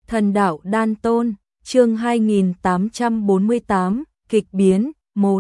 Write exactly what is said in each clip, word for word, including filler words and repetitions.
Thần đạo đan tôn, chương hai nghìn tám trăm bốn mươi tám, kịch biến, một.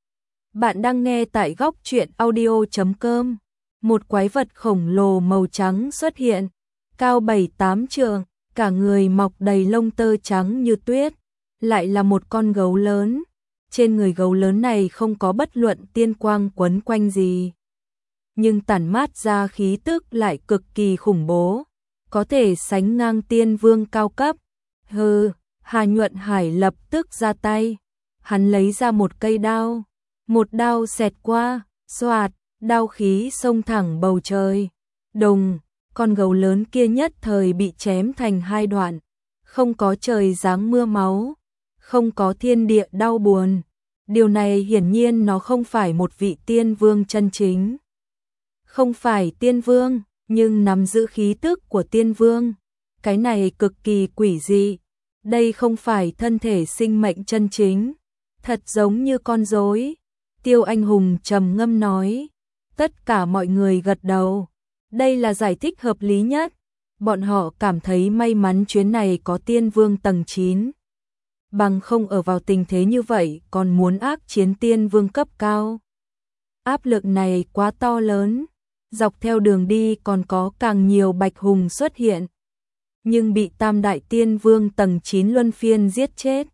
Bạn đang nghe tại góc truyện audio chấm com. Một quái vật khổng lồ màu trắng xuất hiện, cao bảy tám trượng, cả người mọc đầy lông tơ trắng như tuyết, lại là một con gấu lớn. Trên người gấu lớn này không có bất luận tiên quang quấn quanh gì, nhưng tản mát ra khí tức lại cực kỳ khủng bố, có thể sánh ngang tiên vương cao cấp. Hừ, Hà Nhuận Hải lập tức ra tay, hắn lấy ra một cây đao, một đao xẹt qua, xoạt, đao khí xông thẳng bầu trời. Đùng, con gấu lớn kia nhất thời bị chém thành hai đoạn, không có trời giáng mưa máu, không có thiên địa đau buồn. Điều này hiển nhiên nó không phải một vị tiên vương chân chính. Không phải tiên vương, nhưng nắm giữ khí tức của tiên vương. Cái này cực kỳ quỷ dị. Đây không phải thân thể sinh mệnh chân chính, thật giống như con rối. Tiêu Anh Hùng trầm ngâm nói. Tất cả mọi người gật đầu. Đây là giải thích hợp lý nhất. Bọn họ cảm thấy may mắn chuyến này có tiên vương tầng chín. Bằng không ở vào tình thế như vậy còn muốn ác chiến tiên vương cấp cao. Áp lực này quá to lớn. Dọc theo đường đi còn có càng nhiều bạch hùng xuất hiện, nhưng bị tam đại tiên vương tầng chín luân phiên giết chết,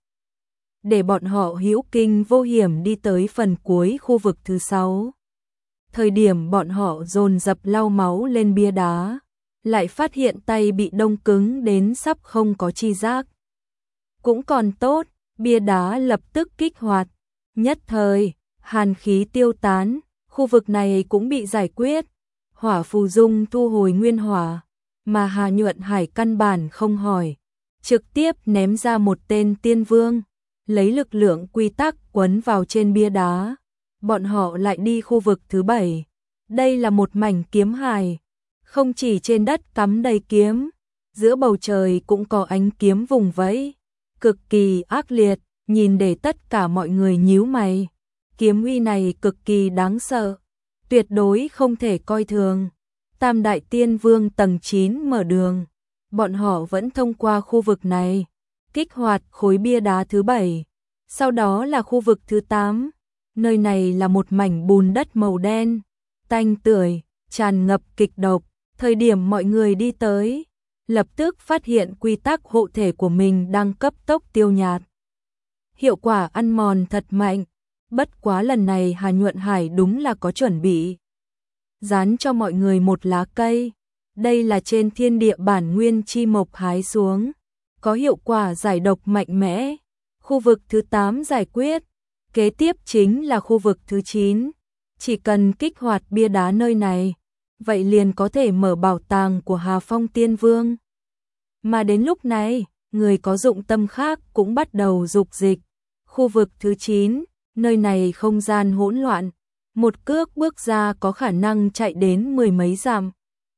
để bọn họ hữu kinh vô hiểm đi tới phần cuối khu vực thứ sáu. Thời điểm bọn họ dồn dập lau máu lên bia đá, lại phát hiện tay bị đông cứng đến sắp không có chi giác. Cũng còn tốt, bia đá lập tức kích hoạt, nhất thời, hàn khí tiêu tán, khu vực này cũng bị giải quyết. Hỏa phù dung thu hồi nguyên hỏa, mà Hà Nhuận Hải căn bản không hỏi, trực tiếp ném ra một tên tiên vương, lấy lực lượng quy tắc quấn vào trên bia đá. Bọn họ lại đi khu vực thứ bảy. Đây là một mảnh kiếm hài, không chỉ trên đất cắm đầy kiếm, giữa bầu trời cũng có ánh kiếm vùng vẫy, cực kỳ ác liệt, nhìn để tất cả mọi người nhíu mày. Kiếm uy này cực kỳ đáng sợ, tuyệt đối không thể coi thường. Tam đại tiên vương tầng chín mở đường, bọn họ vẫn thông qua khu vực này, kích hoạt khối bia đá thứ bảy. Sau đó là khu vực thứ tám, nơi này là một mảnh bùn đất màu đen, tanh tưởi, tràn ngập kịch độc. Thời điểm mọi người đi tới, lập tức phát hiện quy tắc hộ thể của mình đang cấp tốc tiêu nhạt. Hiệu quả ăn mòn thật mạnh. Bất quá lần này Hà Nhuận Hải đúng là có chuẩn bị. Dán cho mọi người một lá cây. Đây là trên thiên địa bản nguyên chi mộc hái xuống. Có hiệu quả giải độc mạnh mẽ. Khu vực thứ tám giải quyết. Kế tiếp chính là khu vực thứ chín. Chỉ cần kích hoạt bia đá nơi này, vậy liền có thể mở bảo tàng của Hà Phong Tiên Vương. Mà đến lúc này, người có dụng tâm khác cũng bắt đầu dục dịch. Khu vực thứ chín. Nơi này không gian hỗn loạn, một cước bước ra có khả năng chạy đến mười mấy dặm.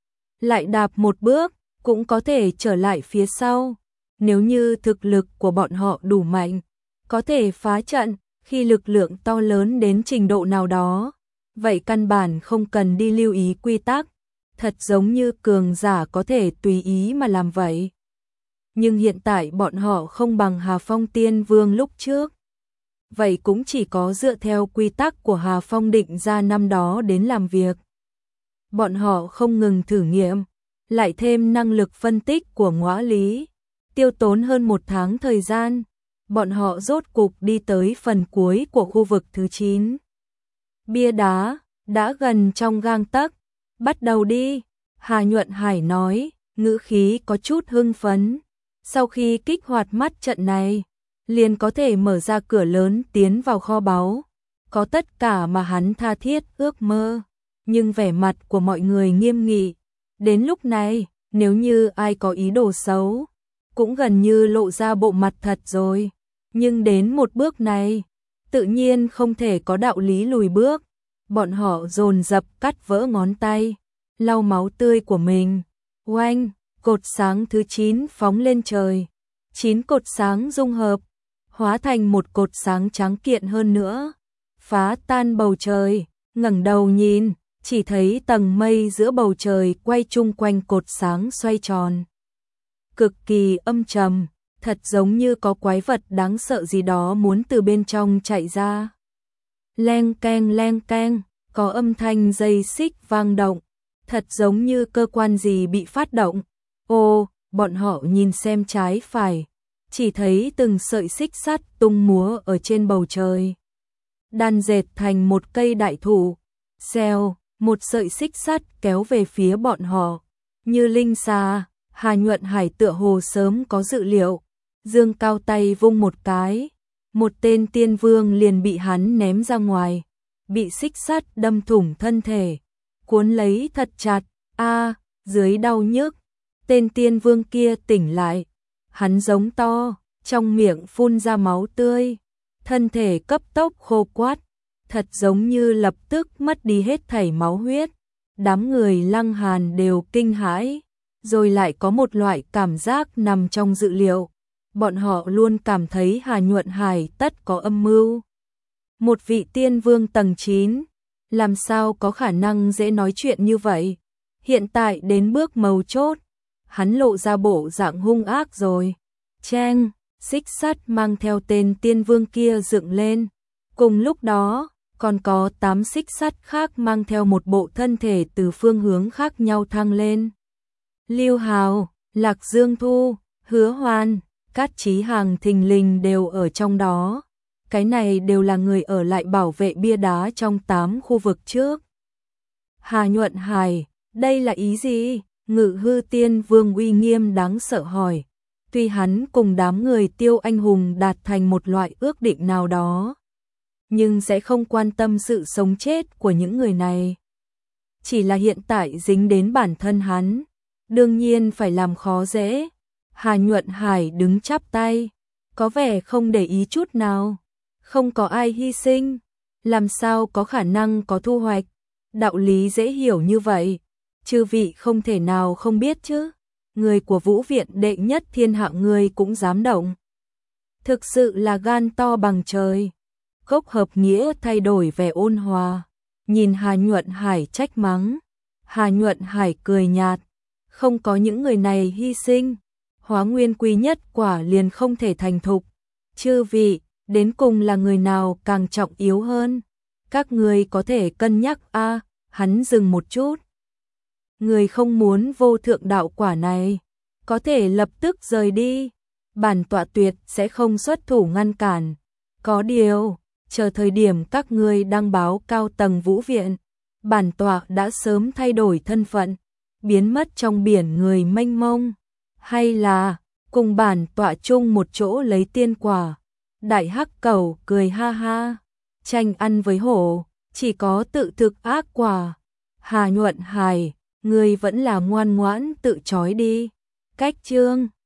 Lại đạp một bước, cũng có thể trở lại phía sau. Nếu như thực lực của bọn họ đủ mạnh, có thể phá trận. Khi lực lượng to lớn đến trình độ nào đó, vậy căn bản không cần đi lưu ý quy tắc, thật giống như cường giả có thể tùy ý mà làm vậy. Nhưng hiện tại bọn họ không bằng Hà Phong Tiên Vương lúc trước. Vậy cũng chỉ có dựa theo quy tắc của Hà Phong định ra năm đó đến làm việc. Bọn họ không ngừng thử nghiệm, lại thêm năng lực phân tích của Ngõa Lý. Tiêu tốn hơn một tháng thời gian, bọn họ rốt cục đi tới phần cuối của khu vực thứ chín. Bia đá, đã gần trong gang tấc, bắt đầu đi, Hà Nhuận Hải nói, ngữ khí có chút hưng phấn. Sau khi kích hoạt mắt trận này, liền có thể mở ra cửa lớn tiến vào kho báu, có tất cả mà hắn tha thiết ước mơ. Nhưng vẻ mặt của mọi người nghiêm nghị. Đến lúc này, nếu như ai có ý đồ xấu, cũng gần như lộ ra bộ mặt thật rồi. Nhưng đến một bước này, tự nhiên không thể có đạo lý lùi bước. Bọn họ dồn dập cắt vỡ ngón tay, lau máu tươi của mình. Oanh, cột sáng thứ chín phóng lên trời. Chín cột sáng dung hợp, hóa thành một cột sáng trắng kiện hơn nữa, phá tan bầu trời. Ngẩng đầu nhìn, chỉ thấy tầng mây giữa bầu trời quay chung quanh cột sáng xoay tròn. cực kỳ âm trầm, thật giống như có quái vật đáng sợ gì đó muốn từ bên trong chạy ra. Leng keng leng keng, có âm thanh dây xích vang động, thật giống như cơ quan gì bị phát động. Ô, bọn họ nhìn xem trái phải, chỉ thấy từng sợi xích sắt tung múa ở trên bầu trời. Đan dệt thành một cây đại thụ, xèo, một sợi xích sắt kéo về phía bọn họ, như linh xà. Hà Nhuận Hải tựa hồ sớm có dự liệu, dương cao tay vung một cái, một tên tiên vương liền bị hắn ném ra ngoài, bị xích sắt đâm thủng thân thể, cuốn lấy thật chặt. A, dưới đau nhức, tên tiên vương kia tỉnh lại, hắn giống to, trong miệng phun ra máu tươi, thân thể cấp tốc khô quắt, thật giống như lập tức mất đi hết thảy máu huyết. Đám người Lăng Hàn đều kinh hãi, rồi lại có một loại cảm giác nằm trong dự liệu. Bọn họ luôn cảm thấy Hà Nhuận Hải tất có âm mưu. Một vị tiên vương tầng chín, làm sao có khả năng dễ nói chuyện như vậy? Hiện tại đến bước mấu chốt, hắn lộ ra bộ dạng hung ác rồi. Cheng, xích sắt mang theo tên tiên vương kia dựng lên. Cùng lúc đó, còn có tám xích sắt khác mang theo một bộ thân thể từ phương hướng khác nhau thăng lên. Lưu Hào, Lạc Dương Thu, Hứa Hoan, Cát Chí Hàng thình lình đều ở trong đó. Cái này đều là người ở lại bảo vệ bia đá trong tám khu vực trước. Hà Nhuận Hải, đây là ý gì? Ngự hư tiên vương uy nghiêm đáng sợ hỏi. Tuy hắn cùng đám người Tiêu Anh Hùng đạt thành một loại ước định nào đó, nhưng sẽ không quan tâm sự sống chết của những người này. Chỉ là hiện tại dính đến bản thân hắn, đương nhiên phải làm khó dễ. Hà Nhuận Hải đứng chắp tay, có vẻ không để ý chút nào. Không có ai hy sinh, làm sao có khả năng có thu hoạch? Đạo lý dễ hiểu như vậy, chư vị không thể nào không biết chứ. Người của Vũ Viện đệ nhất thiên hạ người cũng dám động. Thực sự là gan to bằng trời. Gốc hợp nghĩa thay đổi vẻ ôn hòa, nhìn Hà Nhuận Hải trách mắng. Hà Nhuận Hải cười nhạt, không có những người này hy sinh, hóa nguyên quý nhất quả liền không thể thành thục. Chư vị, đến cùng là người nào càng trọng yếu hơn? Các người có thể cân nhắc a. À, hắn dừng một chút. Người không muốn vô thượng đạo quả này, có thể lập tức rời đi. Bản tọa tuyệt sẽ không xuất thủ ngăn cản. Có điều, chờ thời điểm các ngươi đăng báo cao tầng Vũ Viện, bản tọa đã sớm thay đổi thân phận, biến mất trong biển người mênh mông. Hay là, cùng bản tọa chung một chỗ lấy tiên quả. Đại Hắc Cẩu cười ha ha, tranh ăn với hổ, chỉ có tự thực ác quả. Hà Nhuận Hải, ngươi vẫn là ngoan ngoãn tự trói đi. Cách chương